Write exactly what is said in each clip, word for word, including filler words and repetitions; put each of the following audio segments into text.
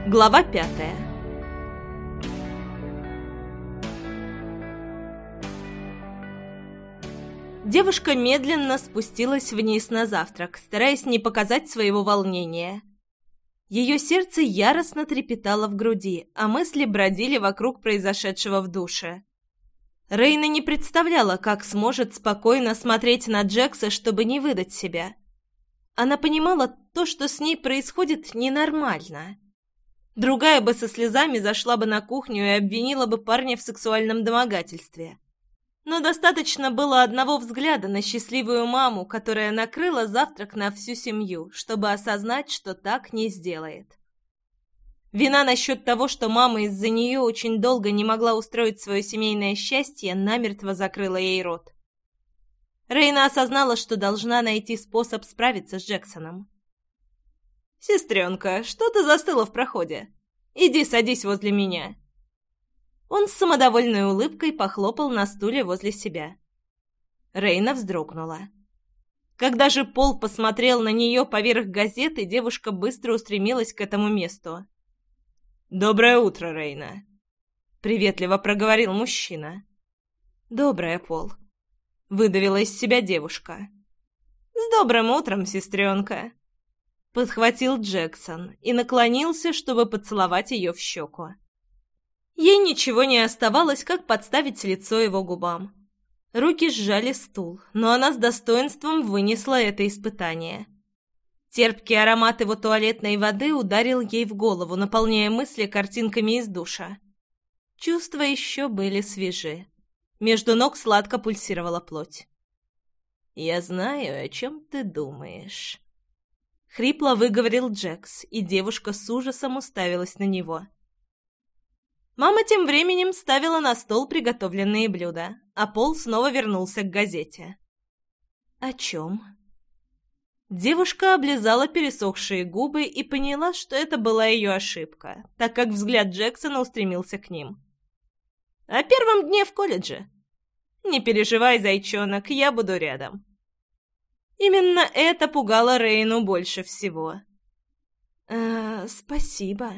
Глава пятая. Девушка медленно спустилась вниз на завтрак, стараясь не показать своего волнения. Ее сердце яростно трепетало в груди, а мысли бродили вокруг произошедшего в душе. Рейна не представляла, как сможет спокойно смотреть на Джекса, чтобы не выдать себя. Она понимала, то, что с ней происходит, ненормально. Другая бы со слезами зашла бы на кухню и обвинила бы парня в сексуальном домогательстве. Но достаточно было одного взгляда на счастливую маму, которая накрыла завтрак на всю семью, чтобы осознать, что так не сделает. Вина насчет того, что мама из-за нее очень долго не могла устроить свое семейное счастье, намертво закрыла ей рот. Рейна осознала, что должна найти способ справиться с Джексоном. «Сестренка, что ты застыла в проходе? Иди садись возле меня». Он с самодовольной улыбкой похлопал на стуле возле себя. Рейна вздрогнула. Когда же Пол посмотрел на нее поверх газеты, девушка быстро устремилась к этому месту. «Доброе утро, Рейна», — приветливо проговорил мужчина. «Доброе, Пол», — выдавила из себя девушка. «С добрым утром, сестренка», — подхватил Джексон и наклонился, чтобы поцеловать ее в щеку. Ей ничего не оставалось, как подставить лицо его губам. Руки сжали стул, но она с достоинством вынесла это испытание. Терпкий аромат его туалетной воды ударил ей в голову, наполняя мысли картинками из душа. Чувства еще были свежи. Между ног сладко пульсировала плоть. «Я знаю, о чем ты думаешь», — хрипло выговорил Джекс, и девушка с ужасом уставилась на него. Мама тем временем ставила на стол приготовленные блюда, а Пол снова вернулся к газете. «О чем?» Девушка облизала пересохшие губы и поняла, что это была ее ошибка, так как взгляд Джексона устремился к ним. «О первом дне в колледже. Не переживай, зайчонок, я буду рядом». Именно это пугало Рейну больше всего. «Э, спасибо».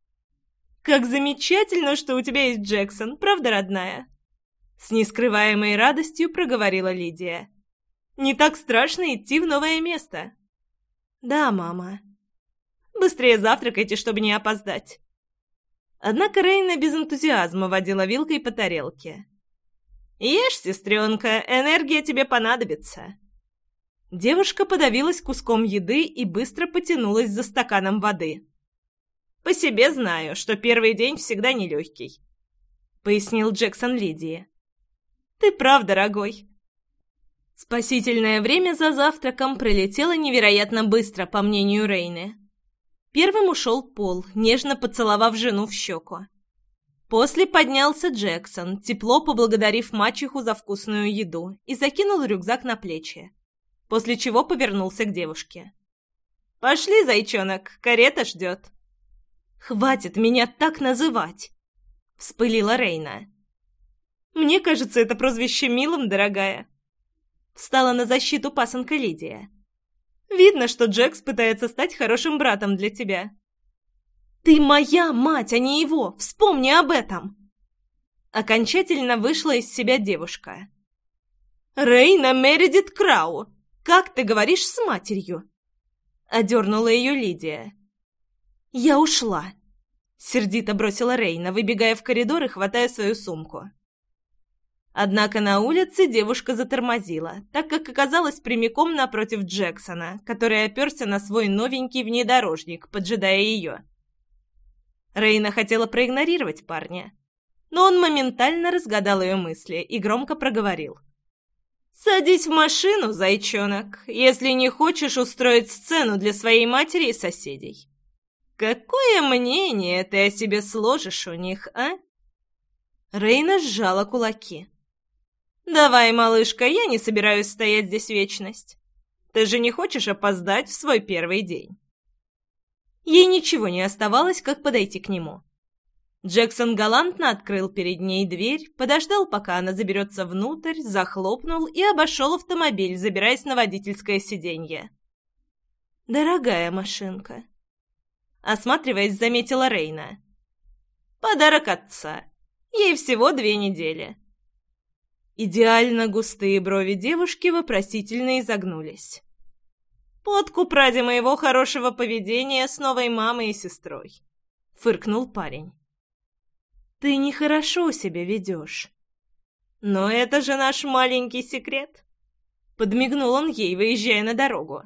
«Как замечательно, что у тебя есть Джексон, правда, родная?» С нескрываемой радостью проговорила Лидия. «Не так страшно идти в новое место». «Да, мама». «Быстрее завтракайте, чтобы не опоздать». Однако Рейна без энтузиазма водила вилкой по тарелке. «Ешь, сестренка, энергия тебе понадобится». Девушка подавилась куском еды и быстро потянулась за стаканом воды. «По себе знаю, что первый день всегда нелегкий», — пояснил Джексон Лидии. «Ты прав, дорогой». Спасительное время за завтраком пролетело невероятно быстро, по мнению Рейны. Первым ушел Пол, нежно поцеловав жену в щеку. После поднялся Джексон, тепло поблагодарив мачеху за вкусную еду, и закинул рюкзак на плечи, после чего повернулся к девушке. «Пошли, зайчонок, карета ждет». «Хватит меня так называть!» — вспылила Рейна. «Мне кажется, это прозвище милым, дорогая». Встала на защиту пасынка Лидия. «Видно, что Джекс пытается стать хорошим братом для тебя». «Ты моя мать, а не его! Вспомни об этом!» Окончательно вышла из себя девушка. «Рейна Мередит Крау! Как ты говоришь с матерью?» — одернула ее Лидия. «Я ушла», — сердито бросила Рейна, выбегая в коридор и хватая свою сумку. Однако на улице девушка затормозила, так как оказалась прямиком напротив Джексона, который оперся на свой новенький внедорожник, поджидая ее. Рейна хотела проигнорировать парня, но он моментально разгадал ее мысли и громко проговорил. «Садись в машину, зайчонок, если не хочешь устроить сцену для своей матери и соседей». «Какое мнение ты о себе сложишь у них, а?» Рейна сжала кулаки. «Давай, малышка, я не собираюсь стоять здесь вечность. Ты же не хочешь опоздать в свой первый день?» Ей ничего не оставалось, как подойти к нему. Джексон галантно открыл перед ней дверь, подождал, пока она заберется внутрь, захлопнул и обошел автомобиль, забираясь на водительское сиденье. «Дорогая машинка». осматриваясь, заметила Рейна. «Подарок отца. Ей всего две недели». Идеально густые брови девушки вопросительно изогнулись. «Подкуп ради моего хорошего поведения с новой мамой и сестрой», — фыркнул парень. «Ты нехорошо себя ведешь». «Но это же наш маленький секрет», — подмигнул он ей, выезжая на дорогу.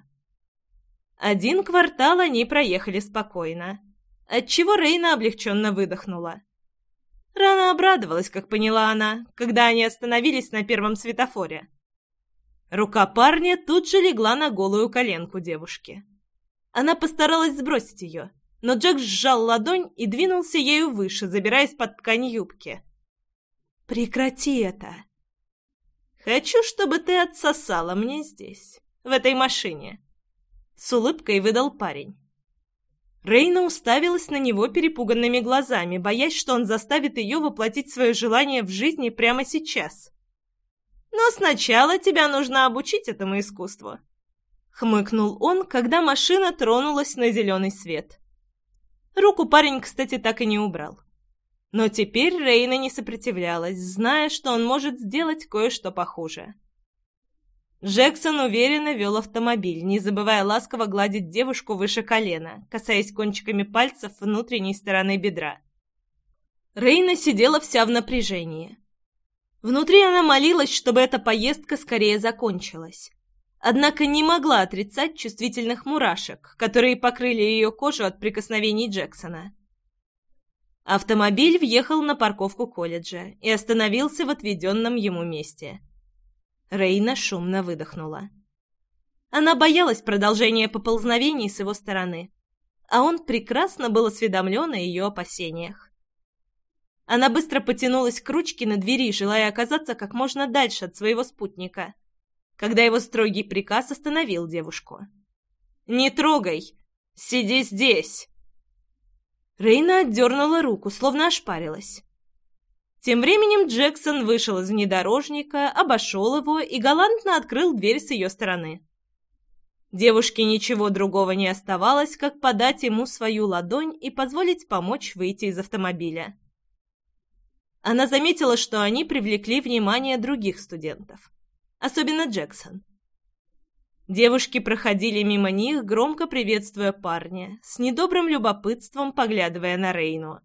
Один квартал они проехали спокойно, отчего Рейна облегченно выдохнула. Рано обрадовалась, как поняла она, когда они остановились на первом светофоре. Рука парня тут же легла на голую коленку девушки. Она постаралась сбросить ее, но Джек сжал ладонь и двинулся ею выше, забираясь под ткань юбки. «Прекрати это!» «Хочу, чтобы ты отсосала мне здесь, в этой машине», — с улыбкой выдал парень. Рейна уставилась на него перепуганными глазами, боясь, что он заставит ее воплотить свое желание в жизни прямо сейчас. «Но сначала тебя нужно обучить этому искусству», — хмыкнул он, когда машина тронулась на зеленый свет. Руку парень, кстати, так и не убрал. Но теперь Рейна не сопротивлялась, зная, что он может сделать кое-что похуже. Джексон уверенно вел автомобиль, не забывая ласково гладить девушку выше колена, касаясь кончиками пальцев внутренней стороны бедра. Рейна сидела вся в напряжении. Внутри она молилась, чтобы эта поездка скорее закончилась. Однако не могла отрицать чувствительных мурашек, которые покрыли ее кожу от прикосновений Джексона. Автомобиль въехал на парковку колледжа и остановился в отведенном ему месте. Рейна шумно выдохнула. Она боялась продолжения поползновений с его стороны, а он прекрасно был осведомлен о ее опасениях. Она быстро потянулась к ручке на двери, желая оказаться как можно дальше от своего спутника, когда его строгий приказ остановил девушку. «Не трогай! Сиди здесь!» Рейна отдернула руку, словно ошпарилась. Тем временем Джексон вышел из внедорожника, обошел его и галантно открыл дверь с ее стороны. Девушке ничего другого не оставалось, как подать ему свою ладонь и позволить помочь выйти из автомобиля. Она заметила, что они привлекли внимание других студентов, особенно Джексон. Девушки проходили мимо них, громко приветствуя парня, с недобрым любопытством поглядывая на Рейну.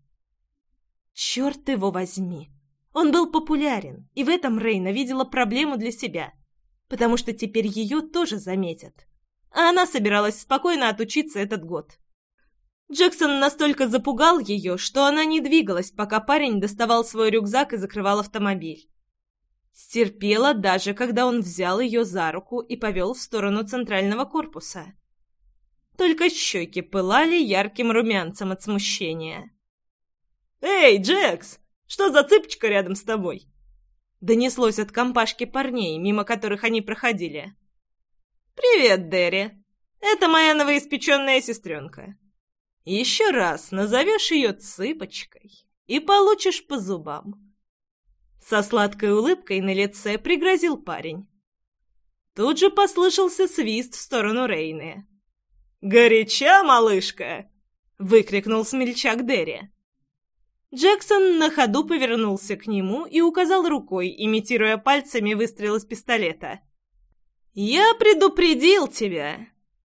Черт его возьми! Он был популярен, и в этом Рейна видела проблему для себя, потому что теперь ее тоже заметят. А она собиралась спокойно отучиться этот год. Джексон настолько запугал ее, что она не двигалась, пока парень доставал свой рюкзак и закрывал автомобиль. Стерпела даже, когда он взял ее за руку и повел в сторону центрального корпуса. Только щеки пылали ярким румянцем от смущения. «Эй, Джекс, что за цыпочка рядом с тобой?» Донеслось от компашки парней, мимо которых они проходили. «Привет, Дерри. Это моя новоиспеченная сестренка. Еще раз назовешь ее цыпочкой и получишь по зубам». Со сладкой улыбкой на лице пригрозил парень. Тут же послышался свист в сторону Рейны. «Горяча, малышка!» — выкрикнул смельчак Дерри. Джексон на ходу повернулся к нему и указал рукой, имитируя пальцами выстрел из пистолета. «Я предупредил тебя!»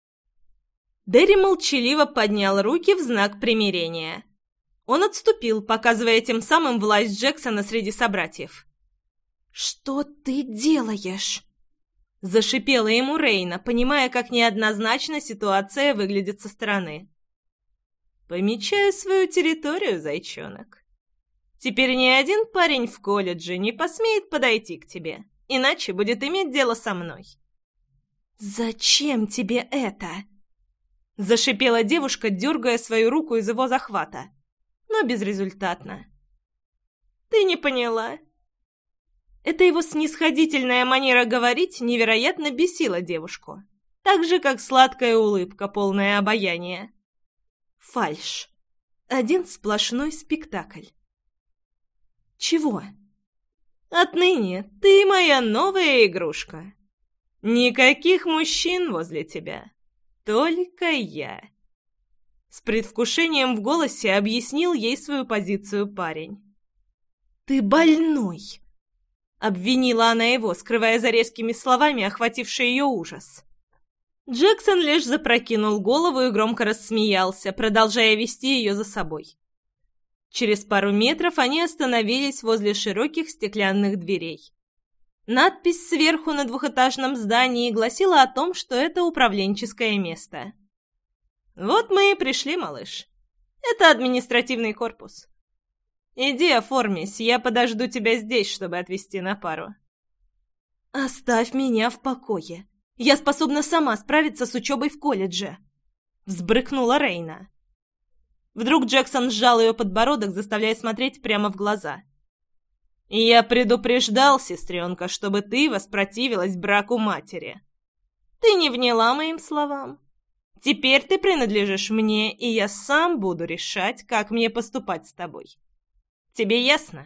Дерри молчаливо поднял руки в знак примирения. Он отступил, показывая тем самым власть Джексона среди собратьев. «Что ты делаешь?» — зашипела ему Рейна, понимая, как неоднозначно ситуация выглядит со стороны. «Помечаю свою территорию, зайчонок. Теперь ни один парень в колледже не посмеет подойти к тебе, иначе будет иметь дело со мной». «Зачем тебе это?» — зашипела девушка, дергая свою руку из его захвата, но безрезультатно. «Ты не поняла?» Эта его снисходительная манера говорить невероятно бесила девушку, так же, как сладкая улыбка, полная обаяния. Фальшь. Один сплошной спектакль. «Чего?» «Отныне ты моя новая игрушка. Никаких мужчин возле тебя. Только я». С предвкушением в голосе объяснил ей свою позицию парень. «Ты больной!» — обвинила она его, скрывая за резкими словами охвативший ее ужас. Джексон лишь запрокинул голову и громко рассмеялся, продолжая вести ее за собой. Через пару метров они остановились возле широких стеклянных дверей. Надпись сверху на двухэтажном здании гласила о том, что это управленческое место. «Вот мы и пришли, малыш. Это административный корпус. Иди оформись, я подожду тебя здесь, чтобы отвезти на пару». «Оставь меня в покое. Я способна сама справиться с учебой в колледже», — взбрыкнула Рейна. Вдруг Джексон сжал ее подбородок, заставляя смотреть прямо в глаза. «Я предупреждал, сестренка, чтобы ты воспротивилась браку матери. Ты не вняла моим словам. Теперь ты принадлежишь мне, и я сам буду решать, как мне поступать с тобой. Тебе ясно?»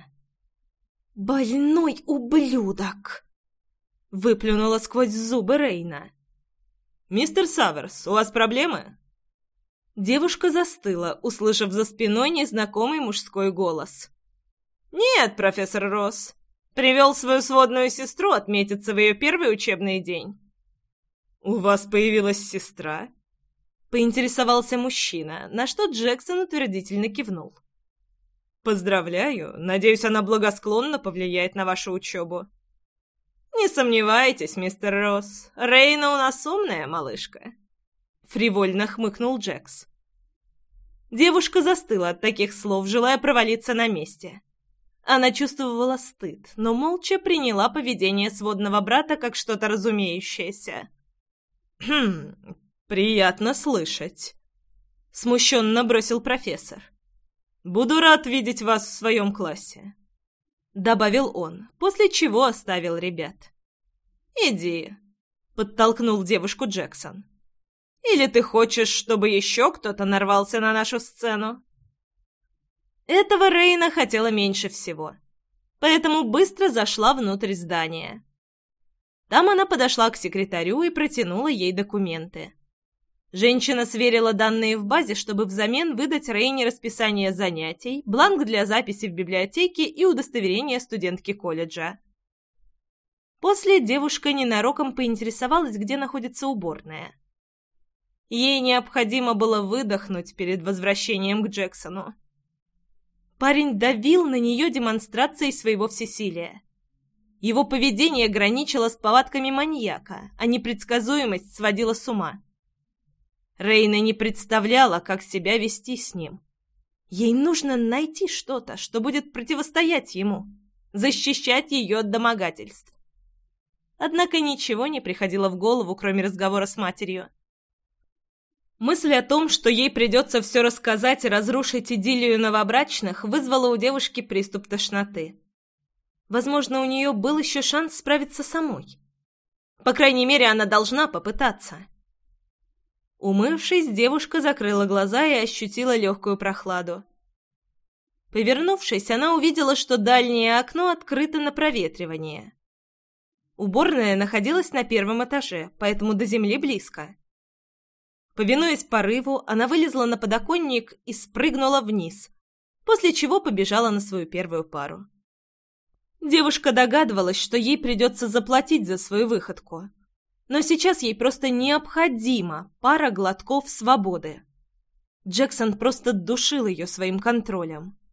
«Больной ублюдок!» — выплюнула сквозь зубы Рейна. «Мистер Саверс, у вас проблемы?» Девушка застыла, услышав за спиной незнакомый мужской голос. «Нет, профессор Росс. Привел свою сводную сестру отметиться в ее первый учебный день». «У вас появилась сестра?» — поинтересовался мужчина, на что Джексон утвердительно кивнул. «Поздравляю. Надеюсь, она благосклонно повлияет на вашу учебу». «Не сомневайтесь, мистер Росс. Рейна у нас умная малышка», — фривольно хмыкнул Джекс. Девушка застыла от таких слов, желая провалиться на месте. Она чувствовала стыд, но молча приняла поведение сводного брата как что-то разумеющееся. «Хм, приятно слышать», — смущенно бросил профессор. «Буду рад видеть вас в своем классе», — добавил он, после чего оставил ребят. «Иди», — подтолкнул девушку Джексон. «Или ты хочешь, чтобы еще кто-то нарвался на нашу сцену?» Этого Рейна хотела меньше всего, поэтому быстро зашла внутрь здания. Там она подошла к секретарю и протянула ей документы. Женщина сверила данные в базе, чтобы взамен выдать Рейне расписание занятий, бланк для записи в библиотеке и удостоверение студентки колледжа. После девушка ненароком поинтересовалась, где находится уборная. Ей необходимо было выдохнуть перед возвращением к Джексону. Парень давил на нее демонстрацией своего всесилия. Его поведение граничило с повадками маньяка, а непредсказуемость сводила с ума. Рейна не представляла, как себя вести с ним. Ей нужно найти что-то, что будет противостоять ему, защищать ее от домогательств. Однако ничего не приходило в голову, кроме разговора с матерью. Мысль о том, что ей придется все рассказать и разрушить идиллию новобрачных, вызвала у девушки приступ тошноты. Возможно, у нее был еще шанс справиться самой. По крайней мере, она должна попытаться. Умывшись, девушка закрыла глаза и ощутила легкую прохладу. Повернувшись, она увидела, что дальнее окно открыто на проветривание. Уборная находилась на первом этаже, поэтому до земли близко. Повинуясь порыву, она вылезла на подоконник и спрыгнула вниз, после чего побежала на свою первую пару. Девушка догадывалась, что ей придется заплатить за свою выходку, но сейчас ей просто необходима пара глотков свободы. Джексон просто душил ее своим контролем.